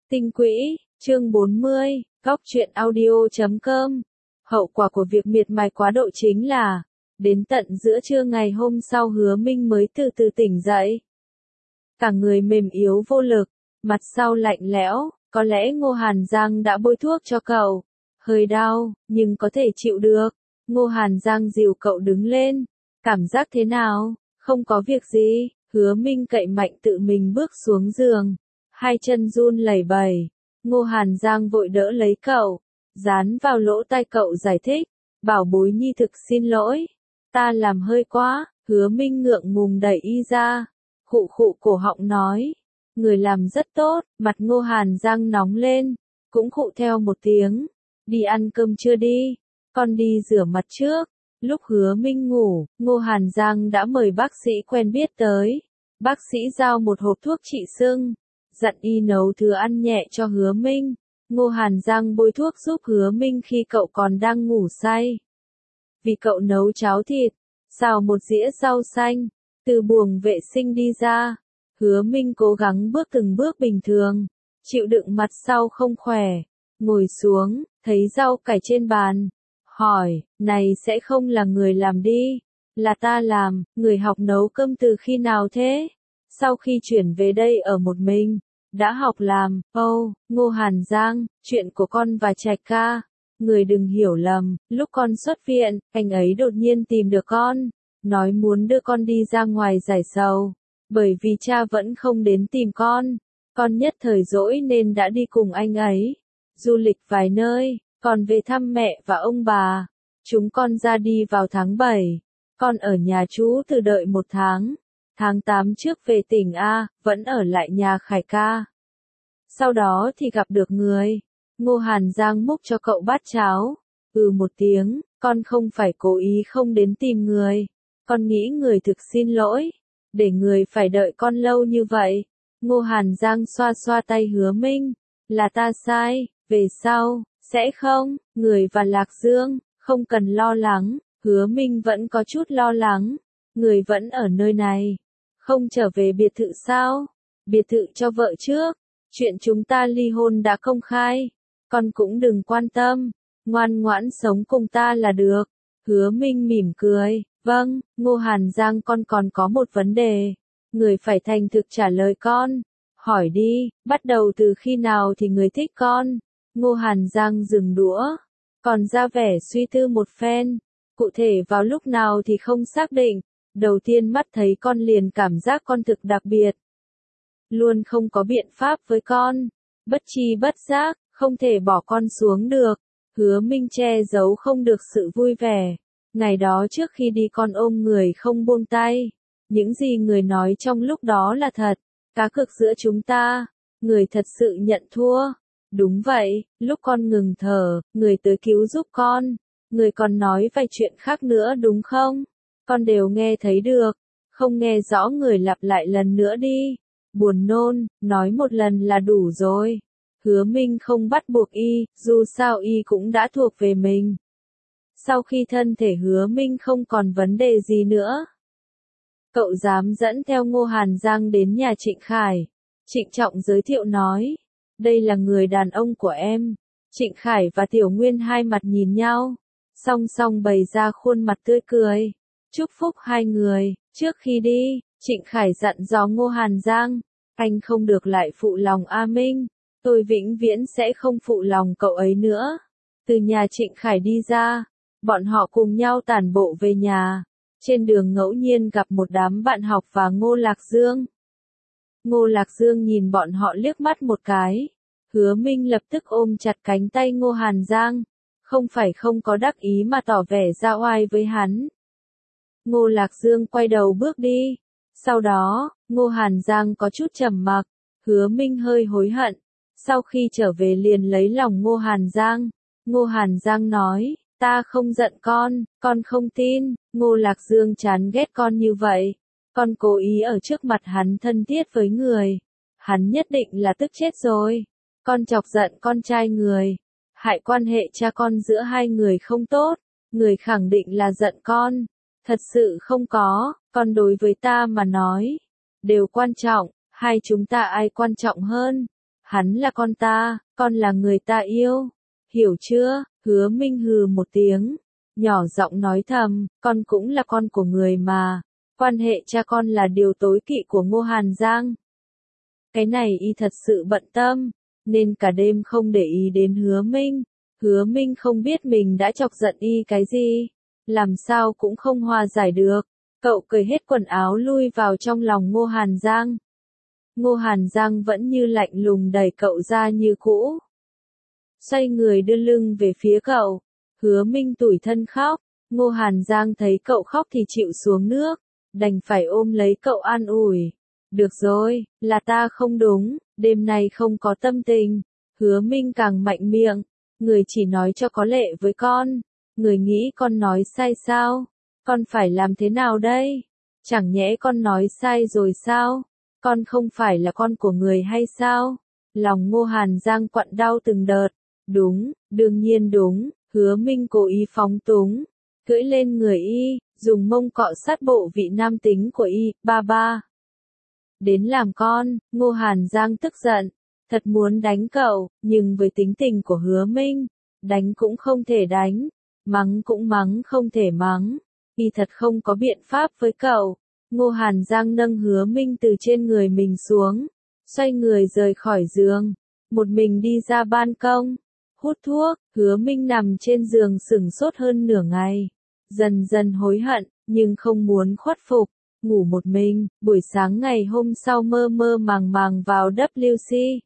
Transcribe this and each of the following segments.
Tinh quỹ, chương 40, Góc truyện audio.com. Hậu quả của việc miệt mài quá độ chính là, đến tận giữa trưa ngày hôm sau Hứa Minh mới từ từ tỉnh dậy. Cả người mềm yếu vô lực, mặt sau lạnh lẽo, có lẽ Ngô Hàn Giang đã bôi thuốc cho cậu. Hơi đau, nhưng có thể chịu được. Ngô Hàn Giang dìu cậu đứng lên. Cảm giác thế nào? Không có việc gì. Hứa Minh cậy mạnh tự mình bước xuống giường. Hai chân run lẩy bẩy. Ngô Hàn Giang vội đỡ lấy cậu. Dán vào lỗ tai cậu giải thích. Bảo bối nhi thực xin lỗi. Ta làm hơi quá. Hứa Minh ngượng ngùng đẩy y ra. Khụ khụ cổ họng nói. Người làm rất tốt. Mặt Ngô Hàn Giang nóng lên. Cũng khụ theo một tiếng. Đi ăn cơm chưa đi? Con đi rửa mặt trước. Lúc Hứa Minh ngủ, Ngô Hàn Giang đã mời bác sĩ quen biết tới. Bác sĩ giao một hộp thuốc trị sưng. Dặn y nấu thứ ăn nhẹ cho Hứa Minh. Ngô Hàn Giang bôi thuốc giúp Hứa Minh khi cậu còn đang ngủ say. Vì cậu nấu cháo thịt, xào một dĩa rau xanh, từ buồng vệ sinh đi ra. Hứa Minh cố gắng bước từng bước bình thường, chịu đựng mặt sau không khỏe. Ngồi xuống, thấy rau cải trên bàn. Hỏi, này sẽ không là người làm đi. Là ta làm, người học nấu cơm từ khi nào thế? Sau khi chuyển về đây ở một mình, đã học làm. Ngô Hàn Giang, chuyện của con và Trạch ca. Người đừng hiểu lầm, lúc con xuất viện, anh ấy đột nhiên tìm được con. Nói muốn đưa con đi ra ngoài giải sầu. Bởi vì cha vẫn không đến tìm con. Con nhất thời rỗi nên đã đi cùng anh ấy. Du lịch vài nơi, còn về thăm mẹ và ông bà. Chúng con ra đi vào tháng 7. Con ở nhà chú từ đợi 1 tháng. Tháng 8 trước về tỉnh A, vẫn ở lại nhà Khải ca. Sau đó thì gặp được người. Ngô Hàn Giang múc cho cậu bát cháo. Một tiếng, con không phải cố ý không đến tìm người. Con nghĩ người thực xin lỗi. Để người phải đợi con lâu như vậy. Ngô Hàn Giang xoa xoa tay Hứa Minh. Là ta sai, về sau, sẽ không, người và Lạc Dương, không cần lo lắng. Hứa Minh vẫn có chút lo lắng. Người vẫn ở nơi này. Không trở về biệt thự sao? Biệt thự cho vợ trước. Chuyện chúng ta ly hôn đã công khai. Con cũng đừng quan tâm. Ngoan ngoãn sống cùng ta là được. Hứa Minh mỉm cười. Vâng, Ngô Hàn Giang con còn có một vấn đề. Người phải thành thực trả lời con. Hỏi đi, bắt đầu từ khi nào thì người thích con? Ngô Hàn Giang dừng đũa. Còn ra vẻ suy tư một phen. Cụ thể vào lúc nào thì không xác định. Đầu tiên mắt thấy con liền cảm giác con thực đặc biệt. Luôn không có biện pháp với con. Bất tri bất giác, không thể bỏ con xuống được. Hứa Minh che giấu không được sự vui vẻ. Ngày đó trước khi đi con ôm người không buông tay. Những gì người nói trong lúc đó là thật. Cá cược giữa chúng ta. Người thật sự nhận thua. Đúng vậy, lúc con ngừng thở, người tới cứu giúp con. Người còn nói vài chuyện khác nữa đúng không? Con đều nghe thấy được. Không nghe rõ người lặp lại lần nữa đi. Buồn nôn, nói một lần là đủ rồi. Hứa Minh không bắt buộc y, dù sao y cũng đã thuộc về mình. Sau khi thân thể Hứa Minh không còn vấn đề gì nữa. Cậu dám dẫn theo Ngô Hàn Giang đến nhà Trịnh Khải. Trịnh Trọng giới thiệu nói. Đây là người đàn ông của em. Trịnh Khải và Tiểu Nguyên hai mặt nhìn nhau. Song song bày ra khuôn mặt tươi cười. Chúc phúc hai người. Trước khi đi, Trịnh Khải dặn dò Ngô Hàn Giang. Anh không được lại phụ lòng A Minh. Tôi vĩnh viễn sẽ không phụ lòng cậu ấy nữa. Từ nhà Trịnh Khải đi ra. Bọn họ cùng nhau tản bộ về nhà. Trên đường ngẫu nhiên gặp một đám bạn học và Ngô Lạc Dương. Ngô Lạc Dương nhìn bọn họ liếc mắt một cái. Hứa Minh lập tức ôm chặt cánh tay Ngô Hàn Giang. Không phải không có đắc ý mà tỏ vẻ ra oai với hắn. Ngô Lạc Dương quay đầu bước đi. Sau đó, Ngô Hàn Giang có chút trầm mặc. Hứa Minh hơi hối hận. Sau khi trở về liền lấy lòng Ngô Hàn Giang. Ngô Hàn Giang nói, ta không giận con không tin. Ngô Lạc Dương chán ghét con như vậy. Con cố ý ở trước mặt hắn thân thiết với người. Hắn nhất định là tức chết rồi. Con chọc giận con trai người. Hại quan hệ cha con giữa hai người không tốt. Người khẳng định là giận con. Thật sự không có, con đối với ta mà nói. Đều quan trọng, hai chúng ta ai quan trọng hơn? Hắn là con ta, con là người ta yêu. Hiểu chưa? Hứa Minh hừ một tiếng, nhỏ giọng nói thầm, con cũng là con của người mà. Quan hệ cha con là điều tối kỵ của Ngô Hàn Giang. Cái này y thật sự bận tâm, nên cả đêm không để ý đến Hứa Minh. Hứa Minh không biết mình đã chọc giận y cái gì, làm sao cũng không hòa giải được. Cậu cởi hết quần áo lui vào trong lòng Ngô Hàn Giang. Ngô Hàn Giang vẫn như lạnh lùng đẩy cậu ra như cũ. Xoay người đưa lưng về phía cậu. Hứa Minh tủi thân khóc. Ngô Hàn Giang thấy cậu khóc thì chịu xuống nước, đành phải ôm lấy cậu an ủi. Được rồi, là ta không đúng, đêm nay không có tâm tình. Hứa Minh càng mạnh miệng. Người chỉ nói cho có lệ với con. Người nghĩ con nói sai sao? Con phải làm thế nào đây? Chẳng nhẽ con nói sai rồi sao? Con không phải là con của người hay sao? Lòng Ngô Hàn Giang quặn đau từng đợt. Đúng, đương nhiên đúng. Hứa Minh cố ý phóng túng, cưỡi lên người y, dùng mông cọ sát bộ vị nam tính của y. Ba ba. Đến làm con. Ngô Hàn Giang tức giận, thật muốn đánh cậu, nhưng với tính tình của Hứa Minh, đánh cũng không thể đánh, mắng cũng mắng không thể mắng. Y thật không có biện pháp với cậu. Ngô Hàn Giang nâng Hứa Minh từ trên người mình xuống, xoay người rời khỏi giường, một mình đi ra ban công, hút thuốc. Hứa Minh nằm trên giường sửng sốt hơn nửa ngày, dần dần hối hận, nhưng không muốn khuất phục, ngủ một mình. Buổi sáng ngày hôm sau mơ mơ màng màng vào WC.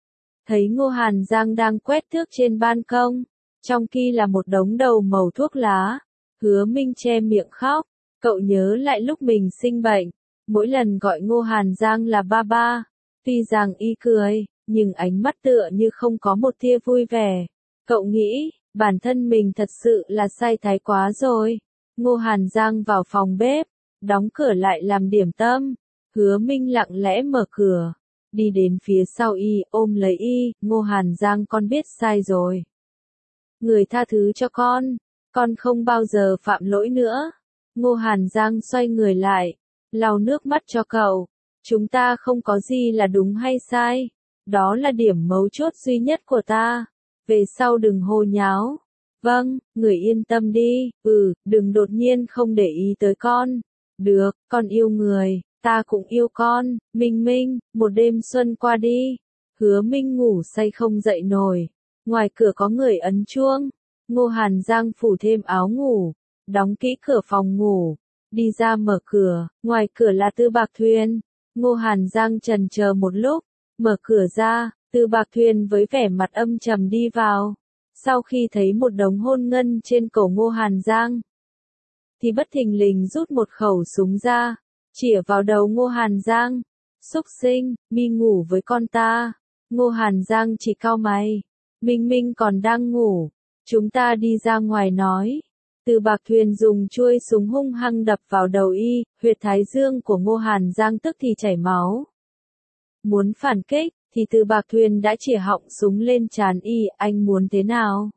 Thấy Ngô Hàn Giang đang quét thước trên ban công, trong khi là một đống đầu mẩu thuốc lá. Hứa Minh che miệng khóc, cậu nhớ lại lúc mình sinh bệnh, mỗi lần gọi Ngô Hàn Giang là ba ba, tuy rằng y cười, nhưng ánh mắt tựa như không có một tia vui vẻ. Cậu nghĩ, bản thân mình thật sự là sai thái quá rồi. Ngô Hàn Giang vào phòng bếp, đóng cửa lại làm điểm tâm. Hứa Minh lặng lẽ mở cửa, đi đến phía sau y, ôm lấy y. Ngô Hàn Giang, con biết sai rồi. Người tha thứ cho con không bao giờ phạm lỗi nữa. Ngô Hàn Giang xoay người lại, lau nước mắt cho cậu. Chúng ta không có gì là đúng hay sai. Đó là điểm mấu chốt duy nhất của ta. Về sau đừng hồ nháo. Vâng, người yên tâm đi. Đừng đột nhiên không để ý tới con. Được, con yêu người, ta cũng yêu con. Minh Minh, một đêm xuân qua đi. Hứa Minh ngủ say không dậy nổi. Ngoài cửa có người ấn chuông. Ngô Hàn Giang phủ thêm áo ngủ, đóng kỹ cửa phòng ngủ, đi ra mở cửa. Ngoài cửa là Tư Bạc Thuyên. Ngô Hàn Giang chần chờ một lúc, mở cửa ra. Tư Bạc Thuyên với vẻ mặt âm trầm đi vào. Sau khi thấy một đống hôn ngân trên cổ Ngô Hàn Giang, thì bất thình lình rút một khẩu súng ra, chĩa vào đầu Ngô Hàn Giang. Xúc sinh, mi ngủ với con ta. Ngô Hàn Giang chỉ cau mày. Minh Minh còn đang ngủ. Chúng ta đi ra ngoài nói. Từ Bạc Thuyền dùng chuôi súng hung hăng đập vào đầu y, huyệt thái dương của Ngô Hàn Giang tức thì chảy máu. Muốn phản kích, thì Từ Bạc Thuyền đã chĩa họng súng lên trán y. Anh muốn thế nào?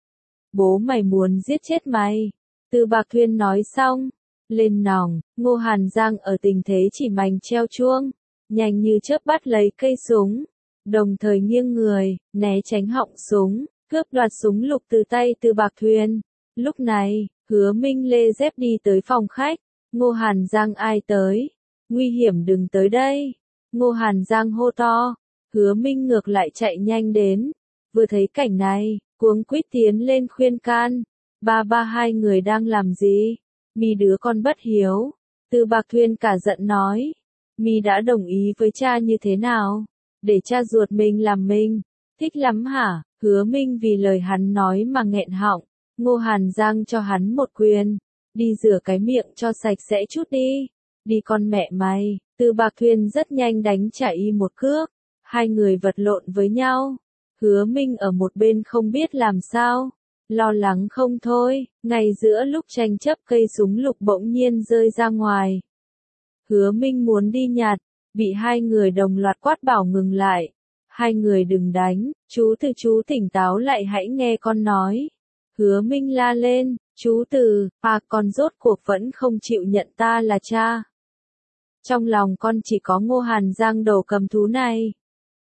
Bố mày muốn giết chết mày. Từ Bạc Thuyền nói xong, lên nòng. Ngô Hàn Giang ở tình thế chỉ mảnh treo chuông, nhanh như chớp bắt lấy cây súng, đồng thời nghiêng người, né tránh họng súng, cướp đoạt súng lục từ tay Từ Bạc Thuyền. Lúc này, Hứa Minh lê dép đi tới phòng khách. Ngô Hàn Giang, ai tới? Nguy hiểm, đừng tới đây. Ngô Hàn Giang hô to. Hứa Minh ngược lại chạy nhanh đến. Vừa thấy cảnh này, cuống quýt tiến lên khuyên can. Ba ba, hai người đang làm gì? Mi đứa con bất hiếu. Từ Bạc Thuyền cả giận nói. Mi đã đồng ý với cha như thế nào? Để cha ruột mình làm mình. Thích lắm hả? Hứa Minh vì lời hắn nói mà nghẹn họng. Ngô Hàn Giang cho hắn một quyền. Đi rửa cái miệng cho sạch sẽ chút đi. Đi con mẹ mày. Từ Bạc Thuyền rất nhanh đánh trả y một cước. Hai người vật lộn với nhau. Hứa Minh ở một bên không biết làm sao. Lo lắng không thôi. Ngay giữa lúc tranh chấp, cây súng lục bỗng nhiên rơi ra ngoài. Hứa Minh muốn đi nhặt, bị hai người đồng loạt quát bảo ngừng lại. Hai người đừng đánh, chú tỉnh táo lại, hãy nghe con nói. Hứa Minh la lên, chú Từ, con rốt cuộc vẫn không chịu nhận ta là cha. Trong lòng con chỉ có Ngô Hàn Giang đầu cầm thú này.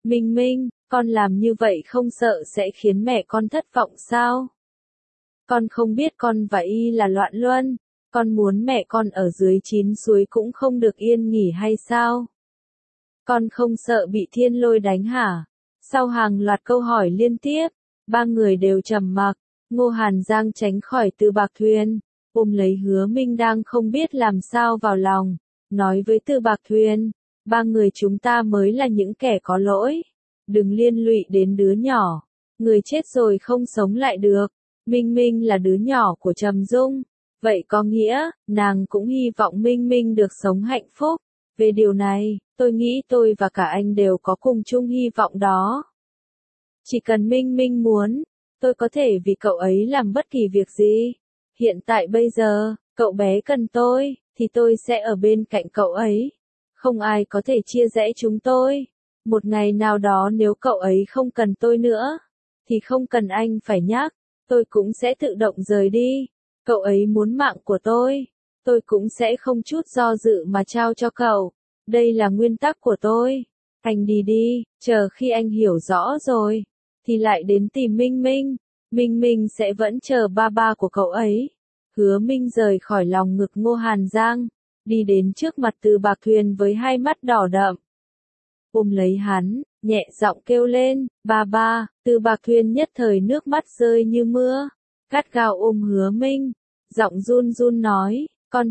Minh Minh, con làm như vậy không sợ sẽ khiến mẹ con thất vọng sao? Con không biết con và Y là loạn luân, con muốn mẹ con ở dưới 9 suối cũng không được yên nghỉ hay sao? Con không sợ bị thiên lôi đánh hả? Sau hàng loạt câu hỏi liên tiếp, ba người đều trầm mặc. Ngô Hàn Giang tránh khỏi Từ Bạc Thuyền, ôm lấy Hứa Minh đang không biết làm sao vào lòng, nói với Từ Bạc Thuyền, ba người chúng ta mới là những kẻ có lỗi, đừng liên lụy đến đứa nhỏ, người chết rồi không sống lại được. Minh Minh là đứa nhỏ của Trầm Dung, vậy có nghĩa, nàng cũng hy vọng Minh Minh được sống hạnh phúc. Về điều này, tôi nghĩ tôi và cả anh đều có cùng chung hy vọng đó. Chỉ cần Minh Minh muốn, tôi có thể vì cậu ấy làm bất kỳ việc gì. Hiện tại bây giờ, cậu bé cần tôi, thì tôi sẽ ở bên cạnh cậu ấy. Không ai có thể chia rẽ chúng tôi. Một ngày nào đó nếu cậu ấy không cần tôi nữa, thì không cần anh phải nhắc, tôi cũng sẽ tự động rời đi. Cậu ấy muốn mạng của tôi cũng sẽ không chút do dự mà trao cho cậu. Đây là nguyên tắc của tôi. Anh đi đi, chờ khi anh hiểu rõ rồi, thì lại đến tìm Minh Minh. Minh Minh sẽ vẫn chờ ba ba của cậu ấy. Hứa Minh rời khỏi lòng ngực Ngô Hàn Giang, đi đến trước mặt Từ Bạc Thuyền với hai mắt đỏ đậm. Ôm lấy hắn, nhẹ giọng kêu lên, ba ba. Từ Bạc Thuyền nhất thời nước mắt rơi như mưa, gắt gao ôm Hứa Minh, giọng run run nói,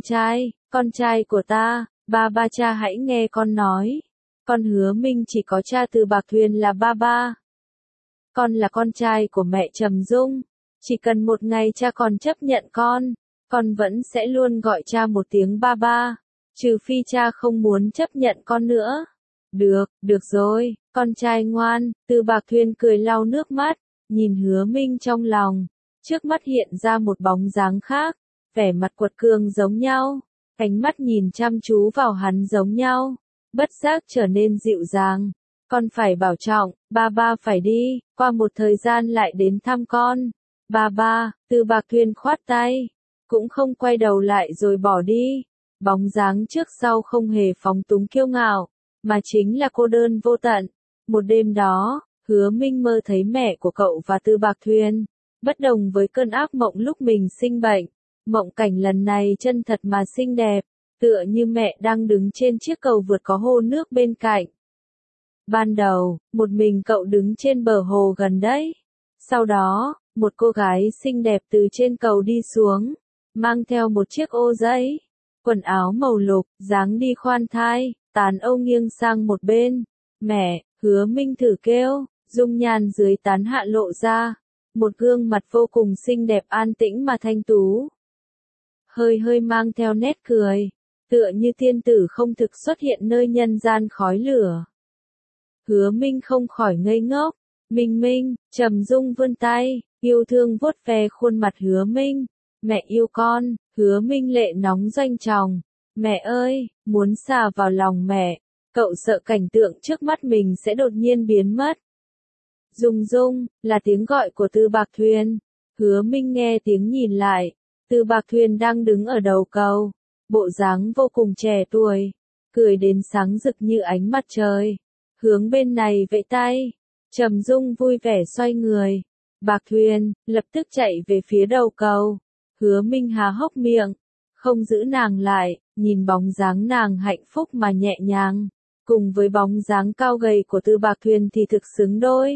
con trai của ta, ba ba cha hãy nghe con nói. Con Hứa Minh chỉ có cha Từ Bạc Thuyền là ba ba. Con là con trai của mẹ Trầm Dung, chỉ cần một ngày cha còn chấp nhận con vẫn sẽ luôn gọi cha một tiếng ba ba, trừ phi cha không muốn chấp nhận con nữa. Được rồi, con trai ngoan. Từ Bạc Thuyền cười lau nước mắt, nhìn Hứa Minh trong lòng, trước mắt hiện ra một bóng dáng khác, vẻ mặt quật cường giống nhau, ánh mắt nhìn chăm chú vào hắn giống nhau, bất giác trở nên dịu dàng. Con phải bảo trọng, ba ba phải đi, qua một thời gian lại đến thăm con. Ba ba. Từ Bạc Thuyền khoát tay, cũng không quay đầu lại rồi bỏ đi. Bóng dáng trước sau không hề phóng túng kiêu ngạo, mà chính là cô đơn vô tận. Một đêm đó, Hứa Minh mơ thấy mẹ của cậu và Từ Bạc Thuyền, bất đồng với cơn ác mộng lúc mình sinh bệnh. Mộng cảnh lần này chân thật mà xinh đẹp, tựa như mẹ đang đứng trên chiếc cầu vượt có hồ nước bên cạnh. Ban đầu, một mình cậu đứng trên bờ hồ gần đấy. Sau đó, một cô gái xinh đẹp từ trên cầu đi xuống, mang theo một chiếc ô giấy, quần áo màu lục, dáng đi khoan thai, tán âu nghiêng sang một bên. Mẹ. Hứa Minh thử kêu, dung nhan dưới tán hạ lộ ra, một gương mặt vô cùng xinh đẹp an tĩnh mà thanh tú. Hơi hơi mang theo nét cười, tựa như tiên tử không thực xuất hiện nơi nhân gian khói lửa. Hứa Minh không khỏi ngây ngốc. Minh Minh. Trầm Dung vươn tay, yêu thương vuốt ve khuôn mặt Hứa Minh. Mẹ yêu con. Hứa Minh lệ nóng doanh tròng. Mẹ ơi, muốn xà vào lòng mẹ. Cậu sợ cảnh tượng trước mắt mình sẽ đột nhiên biến mất. Dung Dung, là tiếng gọi của Từ Bạc Thuyền. Hứa Minh nghe tiếng nhìn lại. Từ Bạc Thuyền đang đứng ở đầu cầu, bộ dáng vô cùng trẻ tuổi, cười đến sáng rực như ánh mặt trời, hướng bên này vẫy tay. Trầm Dung vui vẻ xoay người. Bạc Thuyền, lập tức chạy về phía đầu cầu. Hứa Minh há hốc miệng, không giữ nàng lại, nhìn bóng dáng nàng hạnh phúc mà nhẹ nhàng, cùng với bóng dáng cao gầy của Từ Bạc Thuyền thì thực xứng đôi.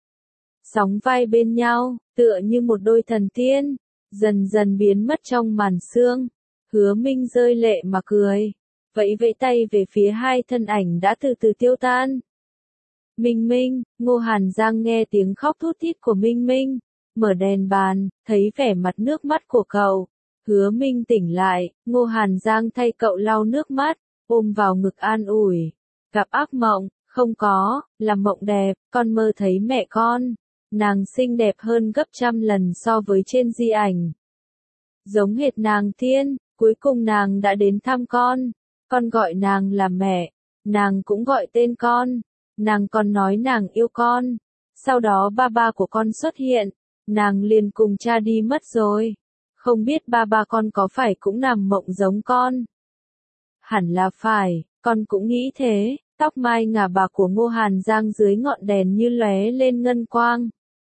Sóng vai bên nhau, tựa như một đôi thần tiên, dần dần biến mất trong màn sương. Hứa Minh rơi lệ mà cười, vẫy vẫy tay về phía hai thân ảnh đã từ từ tiêu tan. Minh Minh. Ngô Hàn Giang nghe tiếng khóc thút thít của Minh Minh, mở đèn bàn, thấy vẻ mặt nước mắt của cậu. Hứa Minh tỉnh lại, Ngô Hàn Giang thay cậu lau nước mắt, ôm vào ngực an ủi. Gặp ác mộng, không có, là mộng đẹp, con mơ thấy mẹ con. Nàng xinh đẹp hơn gấp trăm lần so với trên di ảnh. Giống hệt nàng tiên, cuối cùng nàng đã đến thăm con gọi nàng là mẹ, nàng cũng gọi tên con, nàng còn nói nàng yêu con. Sau đó ba ba của con xuất hiện, nàng liền cùng cha đi mất rồi. Không biết ba ba con có phải cũng nằm mộng giống con? Hẳn là phải, con cũng nghĩ thế. tóc mai ngả bạc của Ngô Hàn Giang dưới ngọn đèn như lóe lên ngân quang.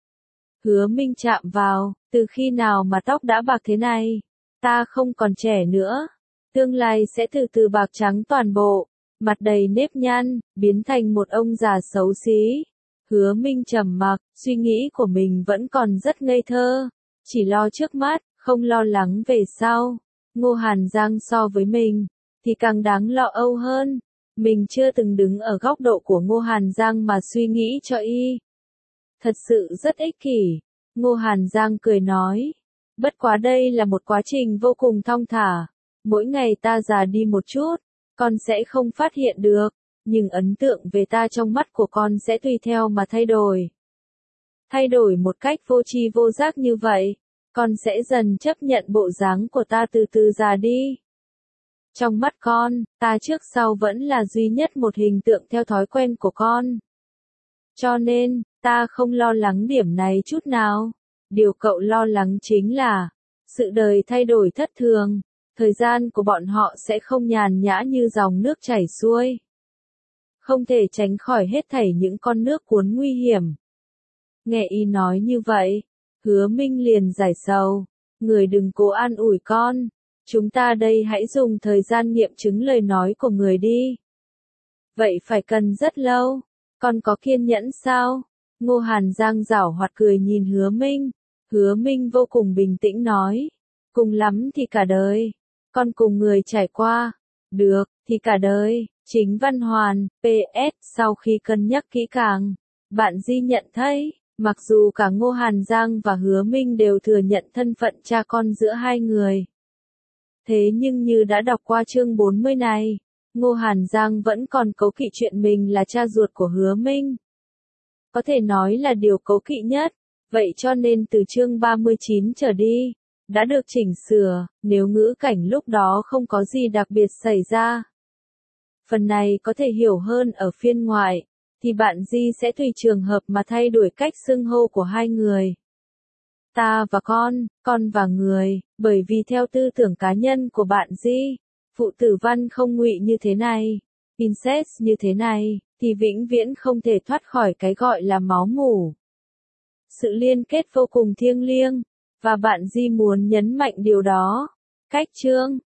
Hứa Minh chạm vào, từ khi nào mà tóc đã bạc thế này? Ta không còn trẻ nữa. Tương lai sẽ từ từ bạc trắng toàn bộ, mặt đầy nếp nhăn, biến thành một ông già xấu xí. Hứa Minh trầm mặc, suy nghĩ của mình vẫn còn rất ngây thơ, chỉ lo trước mắt, không lo lắng về sau. Ngô Hàn Giang so với mình, thì càng đáng lo âu hơn. Mình chưa từng đứng ở góc độ của Ngô Hàn Giang mà suy nghĩ cho y. Thật sự rất ích kỷ. Ngô Hàn Giang cười nói. Bất quá đây là một quá trình vô cùng thong thả. Mỗi ngày ta già đi một chút, con sẽ không phát hiện được. Nhưng ấn tượng về ta trong mắt của con sẽ tùy theo mà thay đổi. Thay đổi một cách vô tri vô giác như vậy, con sẽ dần chấp nhận bộ dáng của ta từ từ già đi. Trong mắt con, ta trước sau vẫn là duy nhất một hình tượng theo thói quen của con. Cho nên, ta không lo lắng điểm này chút nào. Điều cậu lo lắng chính là, sự đời thay đổi thất thường, thời gian của bọn họ sẽ không nhàn nhã như dòng nước chảy xuôi. Không thể tránh khỏi hết thảy những con nước cuốn nguy hiểm. Nghe y nói như vậy, Hứa Minh liền giải sầu. Người đừng cố an ủi con. Chúng ta đây hãy dùng thời gian nghiệm chứng lời nói của người đi. Vậy phải cần rất lâu. Con có kiên nhẫn sao? Ngô Hàn Giang giảo hoạt cười nhìn Hứa Minh. Hứa Minh vô cùng bình tĩnh nói. Cùng lắm thì cả đời. Con cùng người trải qua. Được, thì cả đời. Chính Văn Hoàn, PS, sau khi cân nhắc kỹ càng, bạn Di nhận thấy, mặc dù cả Ngô Hàn Giang và Hứa Minh đều thừa nhận thân phận cha con giữa hai người. Thế nhưng như đã đọc qua chương 40 này, Ngô Hàn Giang vẫn còn cố kỵ chuyện mình là cha ruột của Hứa Minh. Có thể nói là điều cố kỵ nhất, vậy cho nên từ chương 39 trở đi, đã được chỉnh sửa, nếu ngữ cảnh lúc đó không có gì đặc biệt xảy ra. Phần này có thể hiểu hơn ở phiên ngoại, thì bạn Di sẽ tùy trường hợp mà thay đổi cách xưng hô của hai người. Ta và con và người, bởi vì theo tư tưởng cá nhân của bạn Di, phụ tử văn không ngụy như thế này, incest như thế này, thì vĩnh viễn không thể thoát khỏi cái gọi là máu mủ. Sự liên kết vô cùng thiêng liêng, và bạn Di muốn nhấn mạnh điều đó. Cách chương